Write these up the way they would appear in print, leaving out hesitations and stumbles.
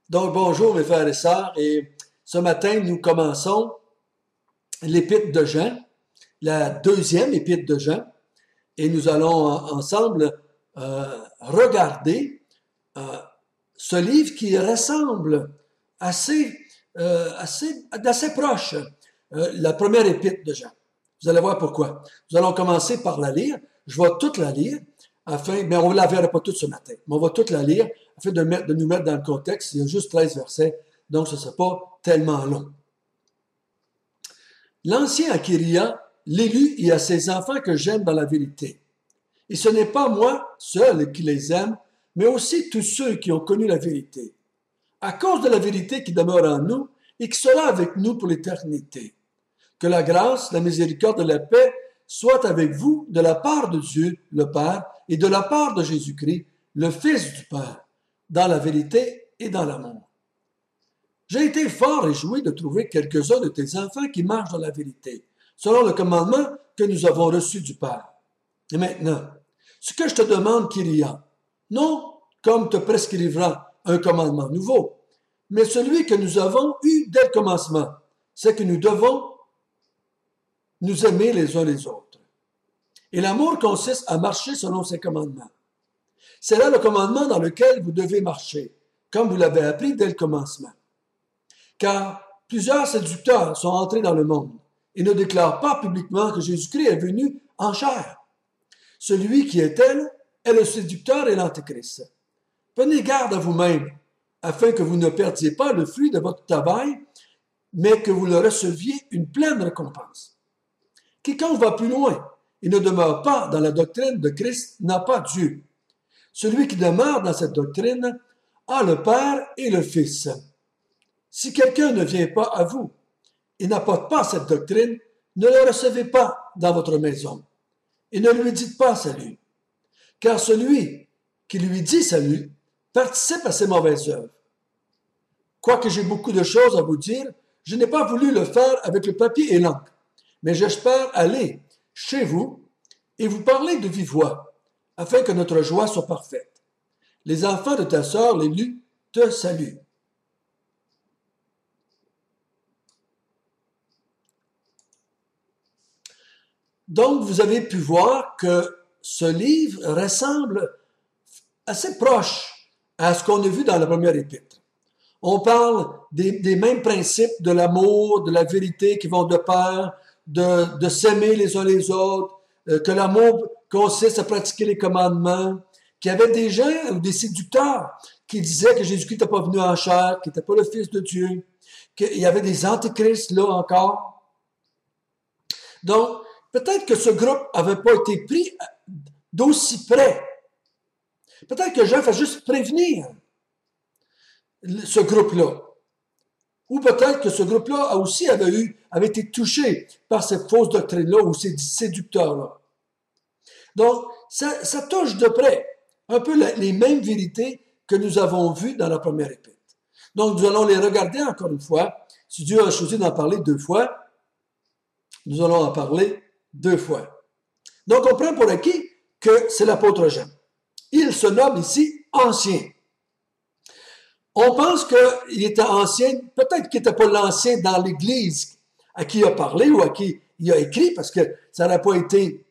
Donc, bonjour mes frères et sœurs, et ce matin, nous commençons l'épître de Jean, la deuxième épître de Jean, et nous allons ensemble regarder euh, ce livre qui ressemble d'assez proche la première épître de Jean. Vous allez voir pourquoi. Nous allons commencer par la lire. Je vais toute la lire, mais on ne la verra pas toute ce matin, mais on va toute la lire afin de nous mettre dans le contexte. Il y a juste 13 versets, donc ce ne sera pas tellement long. L'ancien Acharia, l'élu, et à ses enfants que j'aime dans la vérité. Et ce n'est pas moi seul qui les aime, mais aussi tous ceux qui ont connu la vérité. À cause de la vérité qui demeure en nous et qui sera avec nous pour l'éternité. Que la grâce, la miséricorde et la paix soient avec vous de la part de Dieu, le Père, et de la part de Jésus-Christ, le Fils du Père, dans la vérité et dans l'amour. J'ai été fort réjoui de trouver quelques-uns de tes enfants qui marchent dans la vérité, selon le commandement que nous avons reçu du Père. Et maintenant, ce que je te demande, Kyria, non comme te prescrivera un commandement nouveau, mais celui que nous avons eu dès le commencement, c'est que nous devons nous aimer les uns les autres. Et l'amour consiste à marcher selon ses commandements. C'est là le commandement dans lequel vous devez marcher, comme vous l'avez appris dès le commencement. Car plusieurs séducteurs sont entrés dans le monde et ne déclarent pas publiquement que Jésus-Christ est venu en chair. Celui qui est elle est le séducteur et l'antéchrist. Prenez garde à vous-même, afin que vous ne perdiez pas le fruit de votre travail, mais que vous le receviez une pleine récompense. Quiconque va plus loin et ne demeure pas dans la doctrine de Christ n'a pas Dieu. Celui qui demeure dans cette doctrine a le Père et le Fils. Si quelqu'un ne vient pas à vous et n'apporte pas cette doctrine, ne le recevez pas dans votre maison et ne lui dites pas salut. Car celui qui lui dit salut participe à ses mauvaises œuvres. Quoique j'ai beaucoup de choses à vous dire, je n'ai pas voulu le faire avec le papier et l'encre, mais j'espère aller chez vous et vous parler de vive voix, afin que notre joie soit parfaite. Les enfants de ta sœur, l'élu, te saluent. Donc, vous avez pu voir que ce livre ressemble assez proche à ce qu'on a vu dans la première épître. On parle des mêmes principes de l'amour, de la vérité qui vont de pair, de s'aimer les uns les autres, que l'amour consiste à pratiquer les commandements, qu'il y avait des gens ou des séducteurs qui disaient que Jésus-Christ n'était pas venu en chair, qu'il n'était pas le Fils de Dieu, qu'il y avait des antéchrists là encore. Donc, peut-être que ce groupe n'avait pas été pris d'aussi près. Peut-être que Jean fait juste prévenir ce groupe-là. Ou peut-être que ce groupe-là aussi avait été touché par cette fausse doctrine-là ou ces séducteurs-là. Donc, ça touche de près un peu les mêmes vérités que nous avons vues dans la première épître. Donc, nous allons les regarder encore une fois. Si Dieu a choisi d'en parler 2 fois, nous allons en parler 2 fois. Donc, on prend pour acquis que c'est l'apôtre Jean. Il se nomme ici ancien. On pense qu'il était ancien, peut-être qu'il n'était pas l'ancien dans l'Église à qui il a parlé ou à qui il a écrit, parce que ça n'aurait pas été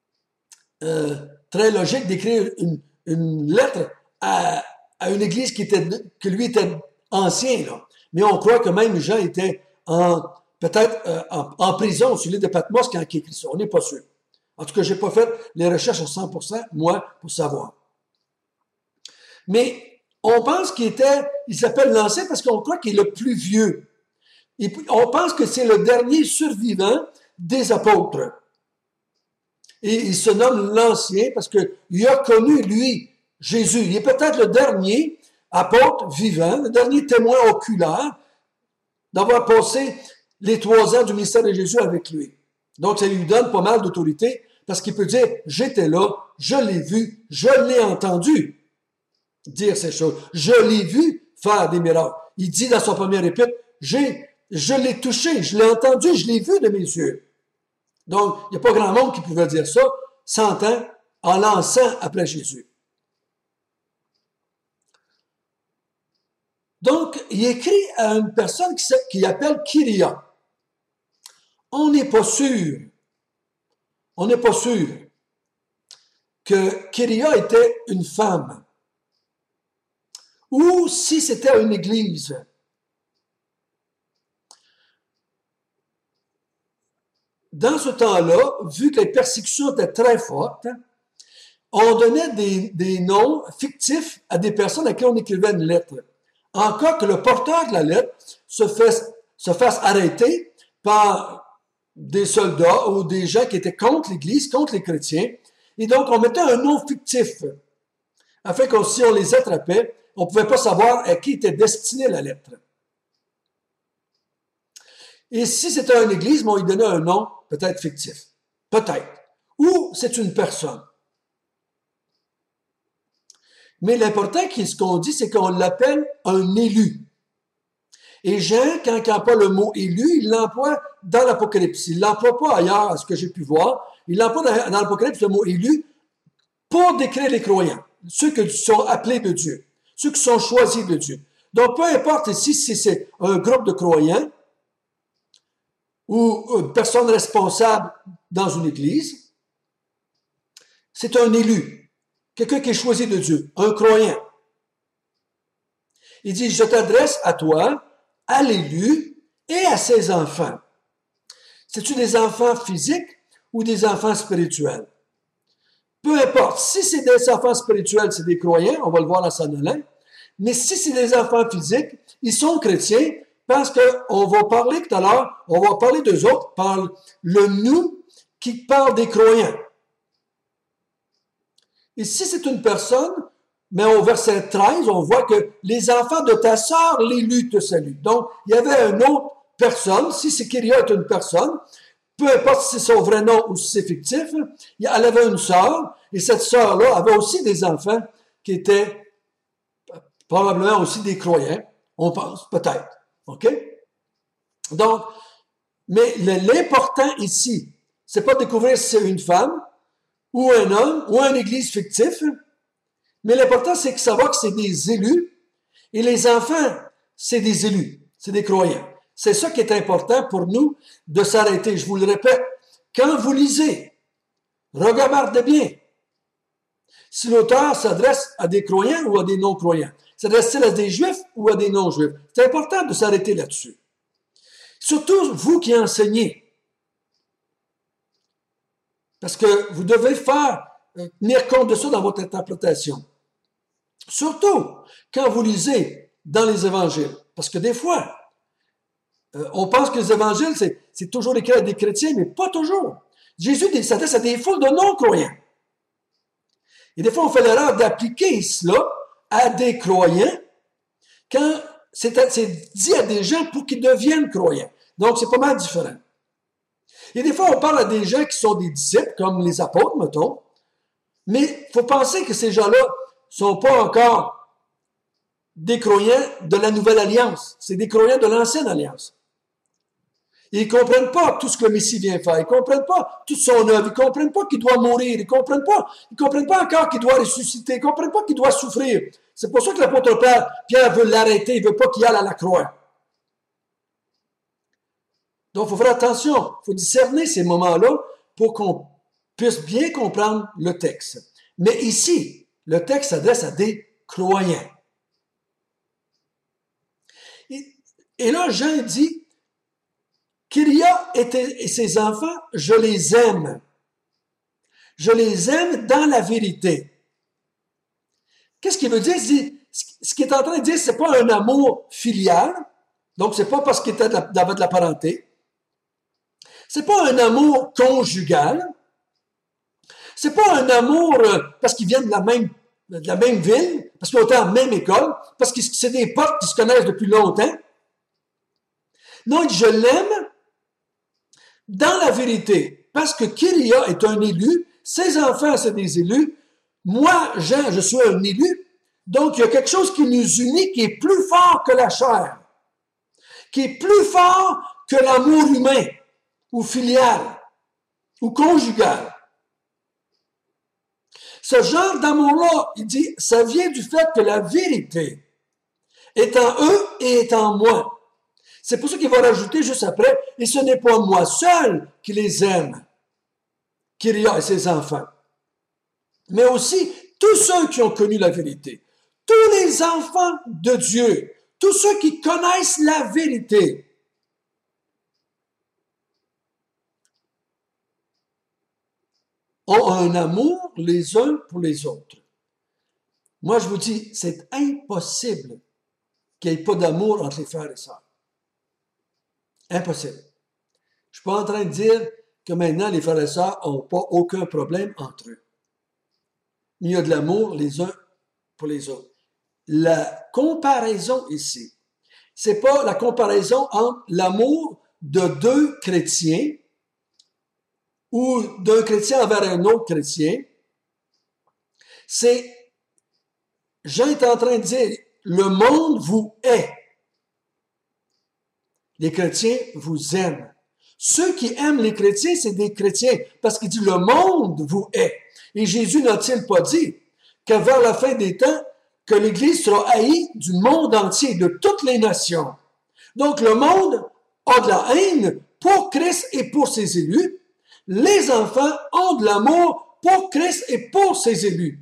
très logique d'écrire une lettre à une Église que lui était ancien. Là. Mais on croit que même Jean était peut-être en prison sur l'île de Patmos quand il écrit ça. On n'est pas sûr. En tout cas, je n'ai pas fait les recherches à 100%, moi, pour savoir. Mais on pense il s'appelle l'ancien parce qu'on croit qu'il est le plus vieux. Et on pense que c'est le dernier survivant des apôtres. Et il se nomme l'ancien parce qu'il a connu, lui, Jésus. Il est peut-être le dernier apôtre vivant, le dernier témoin oculaire d'avoir passé les 3 ans du ministère de Jésus avec lui. Donc, ça lui donne pas mal d'autorité parce qu'il peut dire, j'étais là, je l'ai vu, je l'ai entendu dire ces choses. Je l'ai vu faire des miracles. Il dit dans son premier épître, je l'ai touché, je l'ai entendu, je l'ai vu de mes yeux. Donc, il n'y a pas grand monde qui pouvait dire ça 100 ans en lançant après Jésus. Donc, il écrit à une personne qui appelle Kyria. On n'est pas sûr. On n'est pas sûr que Kyria était une femme. Ou si c'était une église. Dans ce temps-là, vu que les persécutions étaient très fortes, on donnait des noms fictifs à des personnes à qui on écrivait une lettre. En cas que le porteur de la lettre se fasse arrêter par des soldats ou des gens qui étaient contre l'Église, contre les chrétiens. Et donc, on mettait un nom fictif, afin que si on les attrapait, on ne pouvait pas savoir à qui était destinée la lettre. Et si c'était une église, on lui donnait un nom peut-être fictif. Peut-être. Ou c'est une personne. Mais l'important, ce qu'on dit, c'est qu'on l'appelle un élu. Et Jean, quand il emploie le mot élu, il l'emploie dans l'Apocalypse. Il ne l'emploie pas ailleurs, à ce que j'ai pu voir. Il l'emploie dans l'Apocalypse, le mot élu, pour décrire les croyants, ceux qui sont appelés de Dieu, ceux qui sont choisis de Dieu. Donc, peu importe ici si c'est un groupe de croyants ou une personne responsable dans une église, c'est un élu, quelqu'un qui est choisi de Dieu, un croyant. Il dit, je t'adresse à toi, à l'élu et à ses enfants. C'est-tu des enfants physiques ou des enfants spirituels? Peu importe. Si c'est des enfants spirituels, c'est des croyants, on va le voir dans Saint Nolin. Mais si c'est des enfants physiques, ils sont chrétiens parce qu'on va parler tout à l'heure, on va parler d'eux autres par le nous qui parle des croyants. Et si c'est une personne, mais au verset 13, on voit que les enfants de ta sœur, l'élu te saluent. Donc, il y avait une autre personne, si c'est Kyria est une personne, peu importe si c'est son vrai nom ou si c'est fictif, elle avait une sœur, et cette sœur-là avait aussi des enfants qui étaient probablement aussi des croyants, on pense, peut-être. OK? Donc, mais l'important ici, c'est pas de découvrir si c'est une femme, ou un homme, ou une église fictif, mais l'important, c'est de savoir que c'est des élus, et les enfants, c'est des élus, c'est des croyants. C'est ça qui est important pour nous de s'arrêter. Je vous le répète, quand vous lisez, regardez bien. Si l'auteur s'adresse à des croyants ou à des non-croyants, s'adresse-t-il à des juifs ou à des non-juifs? C'est important de s'arrêter là-dessus. Surtout vous qui enseignez. Parce que vous devez tenir compte de ça dans votre interprétation. Surtout quand vous lisez dans les évangiles. Parce que des fois, on pense que les évangiles, c'est toujours écrit à des chrétiens, mais pas toujours. Jésus s'adresse à des foules de non-croyants. Et des fois, on fait l'erreur d'appliquer cela à des croyants quand c'est dit à des gens pour qu'ils deviennent croyants. Donc, c'est pas mal différent. Et des fois, on parle à des gens qui sont des disciples, comme les apôtres, mettons, mais il faut penser que ces gens-là sont pas encore des croyants de la Nouvelle Alliance. C'est des croyants de l'Ancienne Alliance. Ils ne comprennent pas tout ce que le Messie vient faire. Ils ne comprennent pas toute son œuvre. Ils ne comprennent pas qu'il doit mourir. Ils ne comprennent pas encore qu'il doit ressusciter. Ils ne comprennent pas qu'il doit souffrir. C'est pour ça que l'apôtre Pierre veut l'arrêter. Il ne veut pas qu'il aille à la croix. Donc, il faut faire attention. Il faut discerner ces moments-là pour qu'on puisse bien comprendre le texte. Mais ici, le texte s'adresse à des croyants. Et là, Jean dit, Kyria et ses enfants, je les aime. Je les aime dans la vérité. Qu'est-ce qu'il veut dire? Ce qu'il est en train de dire, c'est pas un amour filial. Donc, c'est pas parce qu'il était de la parenté. C'est pas un amour conjugal. C'est pas un amour parce qu'ils viennent de la même ville, parce qu'ils ont été en même école, parce que c'est des potes qui se connaissent depuis longtemps. Non, je l'aime dans la vérité, parce que Kyria est un élu, ses enfants, c'est des élus, moi, Jean, je suis un élu, donc il y a quelque chose qui nous unit, qui est plus fort que la chair, qui est plus fort que l'amour humain, ou filial, ou conjugal. Ce genre d'amour-là, il dit, ça vient du fait que la vérité, est en eux et est en moi. C'est pour ça qu'il va rajouter juste après, et ce n'est pas moi seul qui les aime, Kyria et ses enfants, mais aussi tous ceux qui ont connu la vérité, tous les enfants de Dieu, tous ceux qui connaissent la vérité. Ont un amour les uns pour les autres. Moi, je vous dis, c'est impossible qu'il n'y ait pas d'amour entre les frères et sœurs. Impossible. Je ne suis pas en train de dire que maintenant, les frères et sœurs n'ont pas aucun problème entre eux. Il y a de l'amour les uns pour les autres. La comparaison ici, c'est pas la comparaison entre l'amour de deux chrétiens ou d'un chrétien envers un autre chrétien. C'est, Jean est en train de dire, le monde vous hait. Les chrétiens vous aiment. Ceux qui aiment les chrétiens, c'est des chrétiens, parce qu'il dit, le monde vous hait. Et Jésus n'a-t-il pas dit qu'à vers la fin des temps, que l'Église sera haïe du monde entier, de toutes les nations. Donc le monde a de la haine pour Christ et pour ses élus. Les enfants ont de l'amour pour Christ et pour ses élus.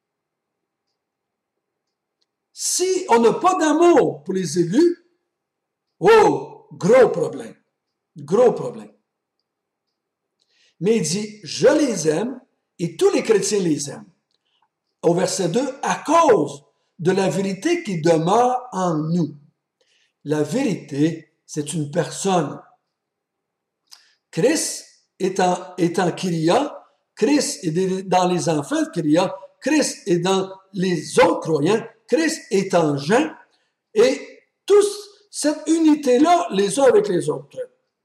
Si on n'a pas d'amour pour les élus, oh, gros problème. Gros problème. Mais il dit, je les aime et tous les chrétiens les aiment. Au verset 2, à cause de la vérité qui demeure en nous. La vérité, c'est une personne. Christ est en Kyria, Christ est dans les enfants de Kyria, Christ est dans les autres croyants, Christ est en Jean, et tous cette unité-là, les uns avec les autres.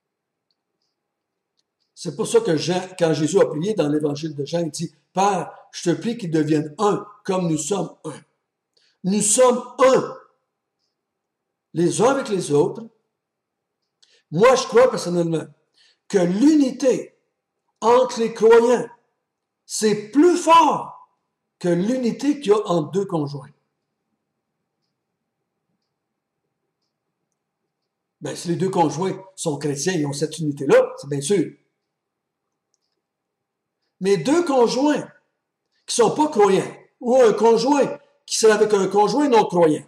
C'est pour ça que Jean, quand Jésus a prié dans l'évangile de Jean, il dit, Père, je te prie qu'ils deviennent un, comme nous sommes un. Nous sommes un, les uns avec les autres. Moi, je crois personnellement que l'unité entre les croyants, c'est plus fort que l'unité qu'il y a entre deux conjoints. Ben, si les deux conjoints sont chrétiens, ils ont cette unité-là, c'est bien sûr. Mais deux conjoints qui ne sont pas croyants, ou un conjoint qui serait avec un conjoint non croyant,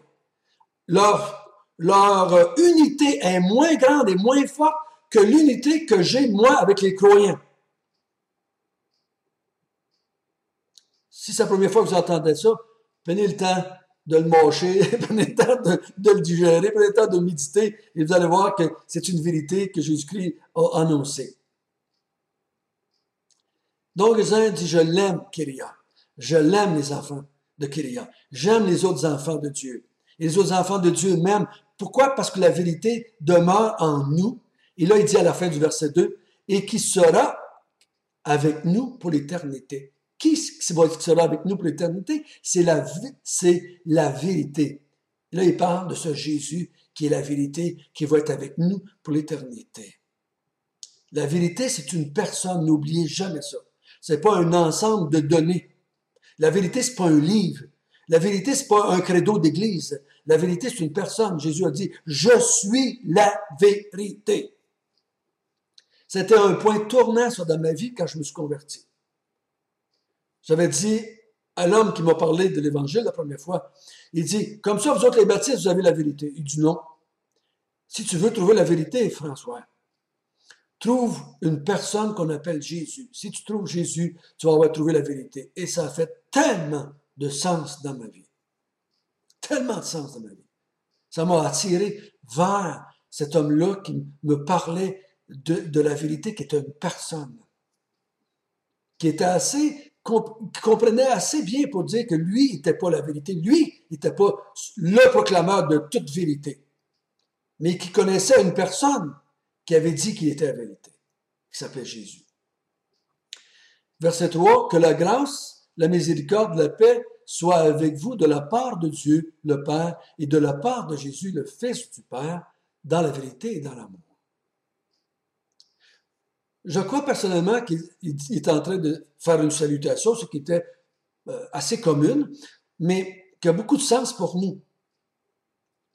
leur unité est moins grande et moins forte que l'unité que j'ai, moi, avec les croyants. Si c'est la première fois que vous entendez ça, prenez le temps de le mâcher, prenez le temps de le digérer, prenez le temps de méditer, et vous allez voir que c'est une vérité que Jésus-Christ a annoncée. Donc, Jean dit, je l'aime, Kyria. Je l'aime, les enfants de Kyria. J'aime les autres enfants de Dieu. Et les autres enfants de Dieu m'aiment. Pourquoi? Parce que la vérité demeure en nous. Et là, il dit à la fin du verset 2, et qui sera avec nous pour l'éternité. Qui sera avec nous pour l'éternité? C'est la vérité. Et là, il parle de ce Jésus qui est la vérité, qui va être avec nous pour l'éternité. La vérité, c'est une personne, n'oubliez jamais ça. C'est pas un ensemble de données. La vérité, c'est pas un livre. La vérité, c'est pas un credo d'église. La vérité, c'est une personne. Jésus a dit, je suis la vérité. C'était un point tournant, ça, dans ma vie quand je me suis converti. J'avais dit à l'homme qui m'a parlé de l'Évangile la première fois, il dit, comme ça, vous autres les baptistes, vous avez la vérité. Il dit non. Si tu veux trouver la vérité, François, trouve une personne qu'on appelle Jésus. Si tu trouves Jésus, tu vas avoir trouvé la vérité. Et ça a fait tellement de sens dans ma vie. Tellement de sens dans ma vie. Ça m'a attiré vers cet homme-là qui me parlait de la vérité, qui était une personne. Qui comprenait assez bien pour dire que lui n'était pas la vérité. Lui n'était pas le proclameur de toute vérité. Mais qui connaissait une personne qui avait dit qu'il était la vérité, qui s'appelait Jésus. Verset 3, que la grâce, la miséricorde, la paix soit avec vous de la part de Dieu, le Père, et de la part de Jésus, le Fils du Père, dans la vérité et dans l'amour. Je crois personnellement qu'il est en train de faire une salutation, ce qui était assez commune, mais qui a beaucoup de sens pour nous.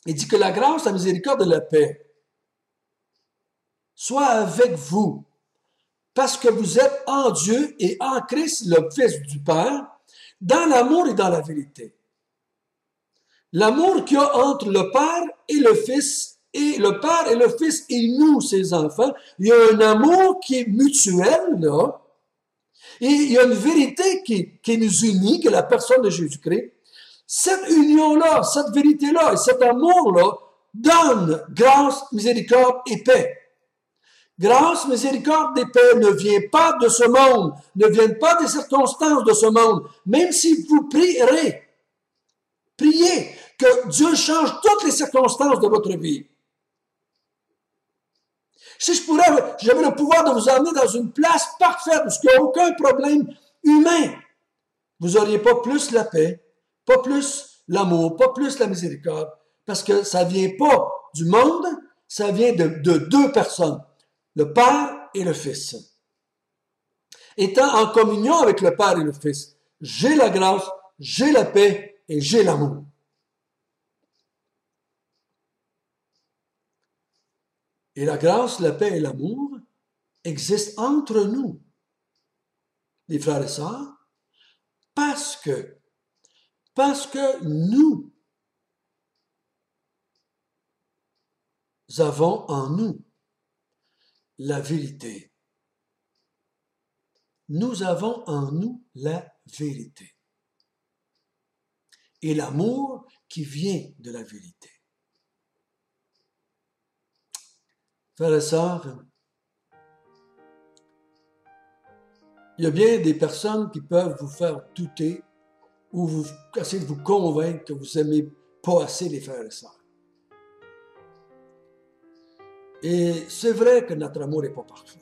Il dit que la grâce, la miséricorde et la paix soient avec vous, parce que vous êtes en Dieu et en Christ, le Fils du Père, dans l'amour et dans la vérité. L'amour qu'il y a entre le Père et le Fils, et le Père et le Fils et nous, ses enfants, il y a un amour qui est mutuel, là, et il y a une vérité qui nous unit, que la personne de Jésus-Christ. Cette union-là, cette vérité-là et cet amour-là donne grâce, miséricorde et paix. Grâce, miséricorde et paix ne vient pas de ce monde, ne viennent pas des circonstances de ce monde. Même si vous prierez, priez que Dieu change toutes les circonstances de votre vie. Si j'avais le pouvoir de vous emmener dans une place parfaite où il n'y a aucun problème humain, vous n'auriez pas plus la paix, pas plus l'amour, pas plus la miséricorde, parce que ça ne vient pas du monde, ça vient de deux personnes, le Père et le Fils. Étant en communion avec le Père et le Fils, j'ai la grâce, j'ai la paix et j'ai l'amour. Et la grâce, la paix et l'amour existent entre nous, les frères et sœurs, parce que nous avons en nous la vérité. Nous avons en nous la vérité. Et l'amour qui vient de la vérité. Frères et sœurs, il y a bien des personnes qui peuvent vous faire douter ou essayer de vous convaincre que vous n'aimez pas assez les frères et sœurs. Et c'est vrai que notre amour n'est pas parfait.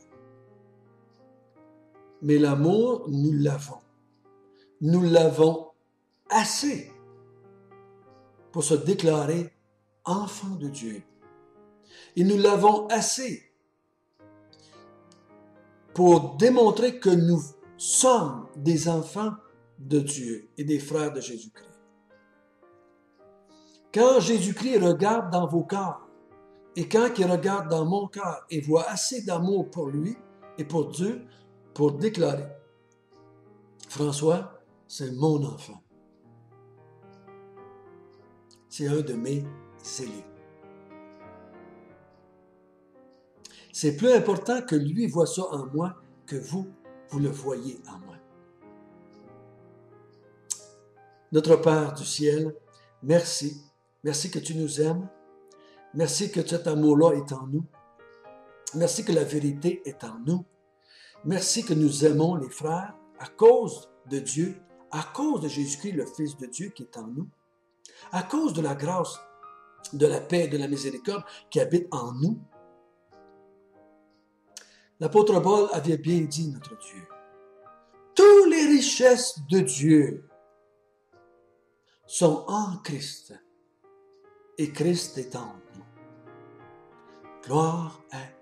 Mais l'amour, nous l'avons. Nous l'avons assez pour se déclarer enfant de Dieu. Et nous l'avons assez pour démontrer que nous sommes des enfants de Dieu et des frères de Jésus-Christ. Quand Jésus-Christ regarde dans vos cœurs, et quand il regarde dans mon cœur et voit assez d'amour pour lui et pour Dieu, pour déclarer, François, c'est mon enfant. C'est un de mes élus. C'est plus important que lui voit ça en moi que vous le voyez en moi. Notre Père du ciel, merci. Merci que tu nous aimes. Merci que cet amour-là est en nous. Merci que la vérité est en nous. Merci que nous aimons les frères à cause de Dieu, à cause de Jésus-Christ, le Fils de Dieu qui est en nous, à cause de la grâce, de la paix et de la miséricorde qui habite en nous. L'apôtre Paul avait bien dit, notre Dieu, toutes les richesses de Dieu sont en Christ et Christ est en nous. Gloire à